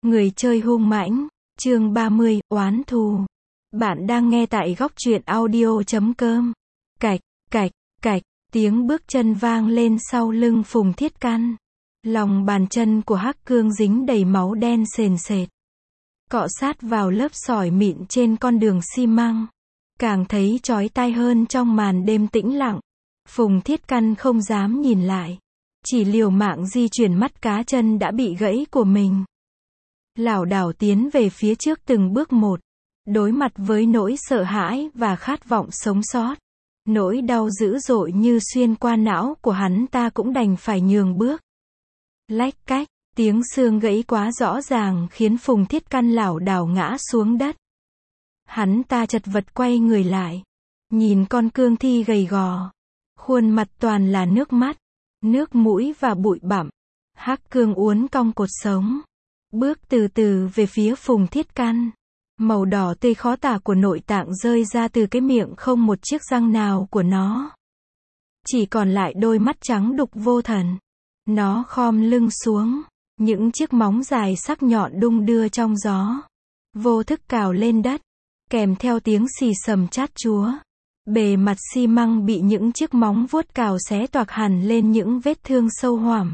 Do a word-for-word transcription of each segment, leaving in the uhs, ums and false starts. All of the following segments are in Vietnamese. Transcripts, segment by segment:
Người chơi hung mãnh, chương ba mươi, oán thù. Bạn đang nghe tại góc truyện audio chấm com. Cạch, cạch, cạch, tiếng bước chân vang lên sau lưng Phùng Thiết Căn. Lòng bàn chân của Hắc Cương dính đầy máu đen sền sệt. Cọ sát vào lớp sỏi mịn trên con đường xi măng. Càng thấy chói tai hơn trong màn đêm tĩnh lặng. Phùng Thiết Căn không dám nhìn lại. Chỉ liều mạng di chuyển mắt cá chân đã bị gãy của mình. Lảo đảo tiến về phía trước từng bước một. Đối mặt với nỗi sợ hãi và khát vọng sống sót. Nỗi đau dữ dội như xuyên qua não của hắn ta cũng đành phải nhường bước. Lách cách, tiếng xương gãy quá rõ ràng khiến Phùng Thiết Căn lảo đảo ngã xuống đất. Hắn ta chật vật quay người lại. Nhìn con cương thi gầy gò. Khuôn mặt toàn là nước mắt, nước mũi và bụi bặm. Hắc Cương uốn cong cột sống. Bước từ từ về phía Phùng Thiết Căn. Màu đỏ tươi khó tả của nội tạng rơi ra từ cái miệng không một chiếc răng nào của nó. Chỉ còn lại đôi mắt trắng đục vô thần. Nó khom lưng xuống. Những chiếc móng dài sắc nhọn đung đưa trong gió. Vô thức cào lên đất. Kèm theo tiếng xì sầm chát chúa. Bề mặt xi măng bị những chiếc móng vuốt cào xé toạc hẳn lên những vết thương sâu hoẳm.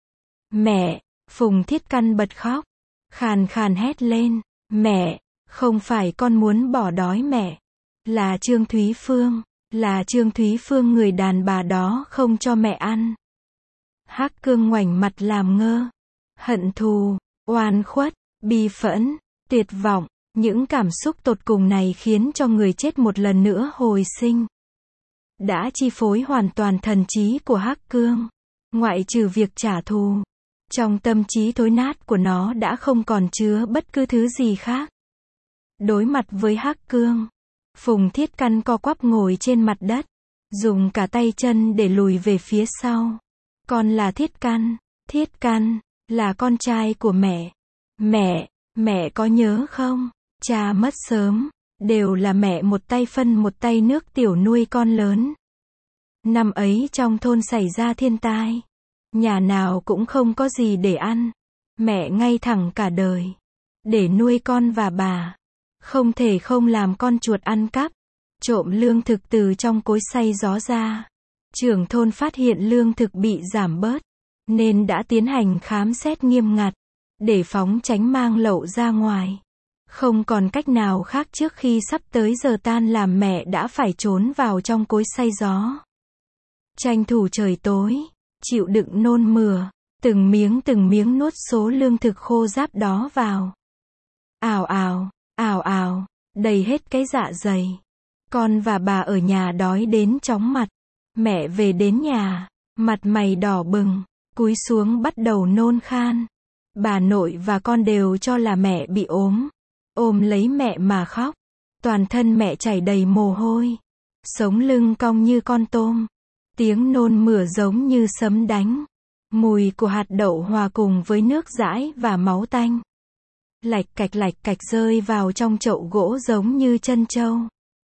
Mẹ! Phùng Thiết Căn bật khóc. Khàn khàn hét lên. Mẹ! Không phải con muốn bỏ đói mẹ. Là Trương Thúy Phương. Là Trương Thúy Phương người đàn bà đó không cho mẹ ăn. Hắc Cương ngoảnh mặt làm ngơ. Hận thù, oan khuất, bi phẫn, tuyệt vọng. Những cảm xúc tột cùng này khiến cho người chết một lần nữa hồi sinh. Đã chi phối hoàn toàn thần trí của Hắc Cương. Ngoại trừ việc trả thù. Trong tâm trí thối nát của nó đã không còn chứa bất cứ thứ gì khác. Đối mặt với Hắc Cương, Phùng Thiết Căn co quắp ngồi trên mặt đất. Dùng cả tay chân để lùi về phía sau. Con là Thiết Căn. Thiết Căn, là con trai của mẹ. Mẹ, mẹ có nhớ không? Cha mất sớm. Đều là mẹ một tay phân một tay nước tiểu nuôi con lớn. Năm ấy trong thôn xảy ra thiên tai. Nhà nào cũng không có gì để ăn. Mẹ ngay thẳng cả đời. Để nuôi con và bà. Không thể không làm con chuột ăn cắp. Trộm lương thực từ trong cối xay gió ra. Trưởng thôn phát hiện lương thực bị giảm bớt. Nên đã tiến hành khám xét nghiêm ngặt. Để phóng tránh mang lậu ra ngoài. Không còn cách nào khác trước khi sắp tới giờ tan làm mẹ đã phải trốn vào trong cối xay gió. Tranh thủ trời tối. Chịu đựng nôn mửa. Từng miếng từng miếng nuốt số lương thực khô ráp đó vào. Ào ào, ào ào, đầy hết cái dạ dày. Con và bà ở nhà đói đến chóng mặt. Mẹ về đến nhà. Mặt mày đỏ bừng. Cúi xuống bắt đầu nôn khan. Bà nội và con đều cho là mẹ bị ốm. Ôm lấy mẹ mà khóc. Toàn thân mẹ chảy đầy mồ hôi. Sống lưng cong như con tôm. Tiếng nôn mửa giống như sấm đánh. Mùi của hạt đậu hòa cùng với nước dãi và máu tanh. Lạch cạch lạch cạch rơi vào trong chậu gỗ giống như chân trâu.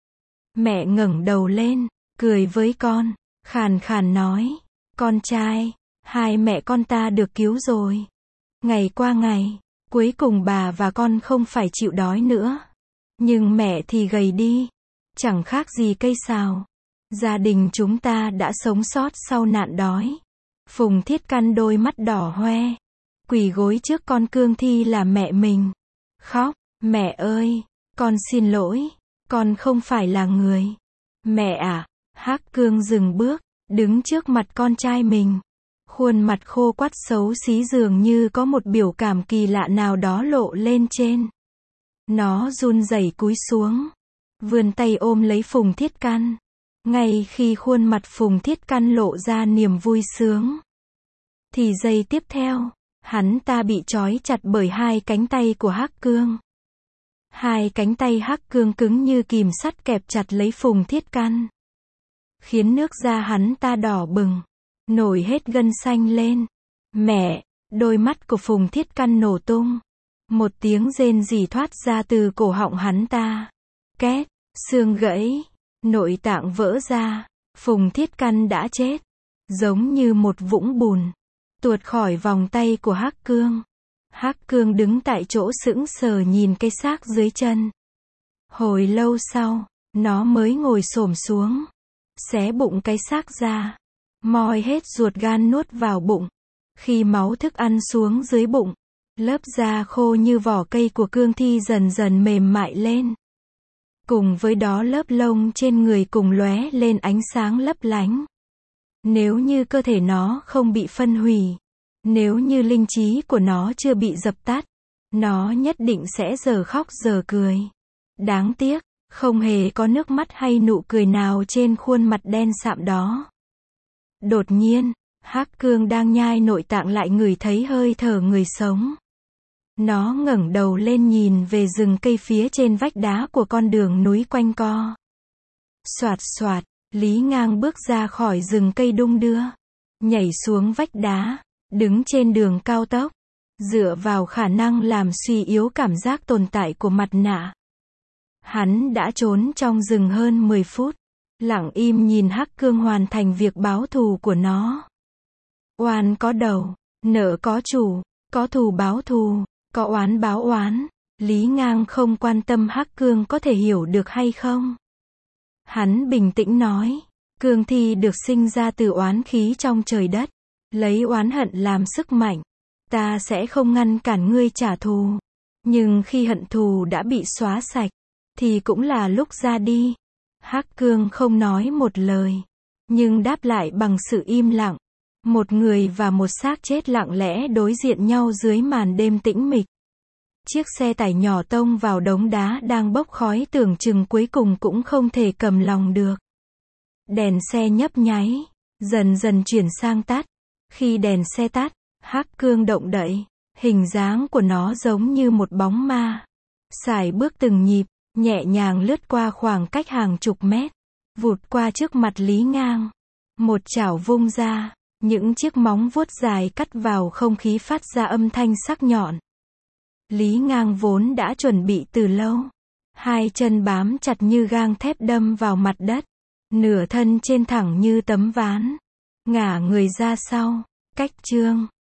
Mẹ ngẩng đầu lên, cười với con, khàn khàn nói. Con trai, hai mẹ con ta được cứu rồi. Ngày qua ngày, cuối cùng bà và con không phải chịu đói nữa. Nhưng mẹ thì gầy đi. Chẳng khác gì cây sào. Gia đình chúng ta đã sống sót sau nạn đói. Phùng Thiết Căn đôi mắt đỏ hoe. Quỳ gối trước con cương thi là mẹ mình. Khóc, mẹ ơi, con xin lỗi. Con không phải là người. Mẹ à, Hắc Cương dừng bước, đứng trước mặt con trai mình. Khuôn mặt khô quắt xấu xí dường như có một biểu cảm kỳ lạ nào đó lộ lên trên. Nó run rẩy cúi xuống. Vươn tay ôm lấy Phùng Thiết Căn. Ngay khi khuôn mặt Phùng Thiết Căn lộ ra niềm vui sướng. Thì giây tiếp theo, hắn ta bị trói chặt bởi hai cánh tay của Hắc Cương. Hai cánh tay Hắc Cương cứng như kìm sắt kẹp chặt lấy Phùng Thiết Căn. Khiến nước da hắn ta đỏ bừng. Nổi hết gân xanh lên. Mẹ! Đôi mắt của Phùng Thiết Căn nổ tung. Một tiếng rên rỉ thoát ra từ cổ họng hắn ta. Két! Xương gãy. Nội tạng vỡ ra. Phùng Thiết Căn đã chết. Giống như một vũng bùn. Tuột khỏi vòng tay của Hắc Cương. Hắc Cương đứng tại chỗ sững sờ nhìn cái xác dưới chân. Hồi lâu sau, nó mới ngồi xổm xuống, xé bụng cái xác ra, moi hết ruột gan nuốt vào bụng. Khi máu thức ăn xuống dưới bụng, lớp da khô như vỏ cây của cương thi dần dần mềm mại lên. Cùng với đó lớp lông trên người cùng lóe lên ánh sáng lấp lánh. Nếu như cơ thể nó không bị phân hủy, nếu như linh trí của nó chưa bị dập tắt, nó nhất định sẽ giờ khóc giờ cười. Đáng tiếc, không hề có nước mắt hay nụ cười nào trên khuôn mặt đen sạm đó. Đột nhiên, Hắc Cương đang nhai nội tạng lại ngửi thấy hơi thở người sống. Nó ngẩng đầu lên nhìn về rừng cây phía trên vách đá của con đường núi quanh co. Soạt soạt, Lý Ngang bước ra khỏi rừng cây đung đưa, nhảy xuống vách đá, đứng trên đường cao tốc, dựa vào khả năng làm suy yếu cảm giác tồn tại của mặt nạ. Hắn đã trốn trong rừng hơn mười phút, lặng im nhìn Hắc Cương hoàn thành việc báo thù của nó. Oan có đầu, nợ có chủ, có thù báo thù, có oán báo oán. Lý Ngang không quan tâm Hắc Cương có thể hiểu được hay không. Hắn bình tĩnh nói, cương thi được sinh ra từ oán khí trong trời đất, lấy oán hận làm sức mạnh. Ta sẽ không ngăn cản ngươi trả thù. Nhưng khi hận thù đã bị xóa sạch, thì cũng là lúc ra đi. Hắc Cương không nói một lời, nhưng đáp lại bằng sự im lặng. Một người và một xác chết lặng lẽ đối diện nhau dưới màn đêm tĩnh mịch. Chiếc xe tải nhỏ tông vào đống đá đang bốc khói tưởng chừng cuối cùng cũng không thể cầm lòng được. Đèn xe nhấp nháy, dần dần chuyển sang tắt. Khi đèn xe tắt, Hắc Cương động đậy, hình dáng của nó giống như một bóng ma. Sải bước từng nhịp, nhẹ nhàng lướt qua khoảng cách hàng chục mét, vụt qua trước mặt Lý Ngang. Một chảo vung ra, những chiếc móng vuốt dài cắt vào không khí phát ra âm thanh sắc nhọn. Lý Ngang vốn đã chuẩn bị từ lâu. Hai chân bám chặt như gang thép đâm vào mặt đất. Nửa thân trên thẳng như tấm ván. Ngả người ra sau. Cách chương.